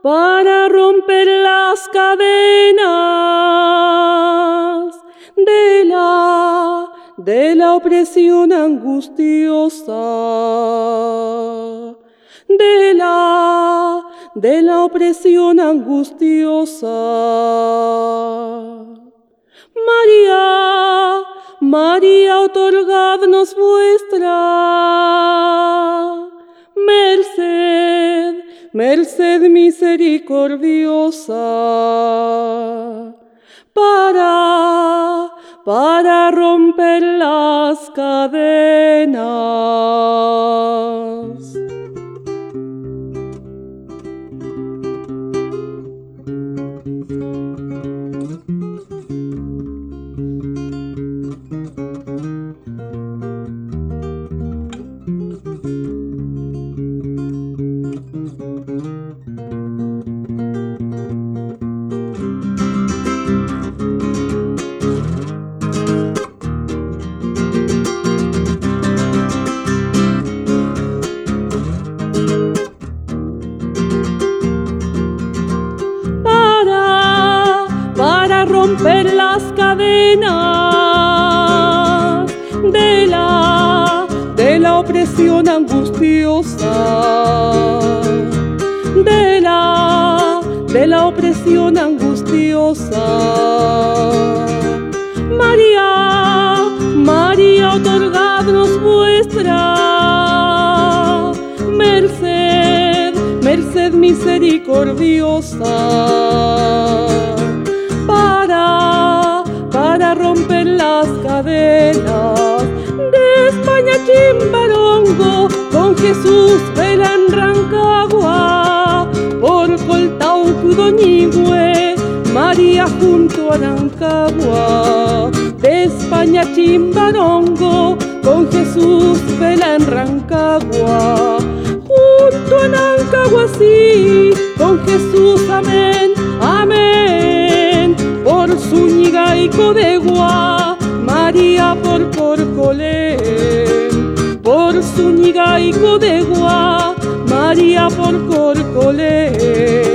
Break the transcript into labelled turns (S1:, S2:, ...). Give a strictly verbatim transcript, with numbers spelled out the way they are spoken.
S1: para romper las cadenas de la, de la opresión angustiosa, de la, de la opresión angustiosa. María, María, otorgadnos vuestra merced, merced misericordiosa, para, para romper las cadenas. Romper las cadenas de la, de la opresión angustiosa, de la, de la opresión angustiosa. María, María, otorgadnos vuestra merced, merced misericordiosa, para, para romper las cadenas de España Chimbarongo, con Jesús vela en Rancagua, por Coltauco Doñigüe, María junto a Rancagua. De España Chimbarongo, con Jesús vela en Rancagua, junto a Rancagua sí, con Jesús amén, amén. Por Zúñiga y Codegua, María por Corcolén. Por Zúñiga y Codegua, María por Corcolén.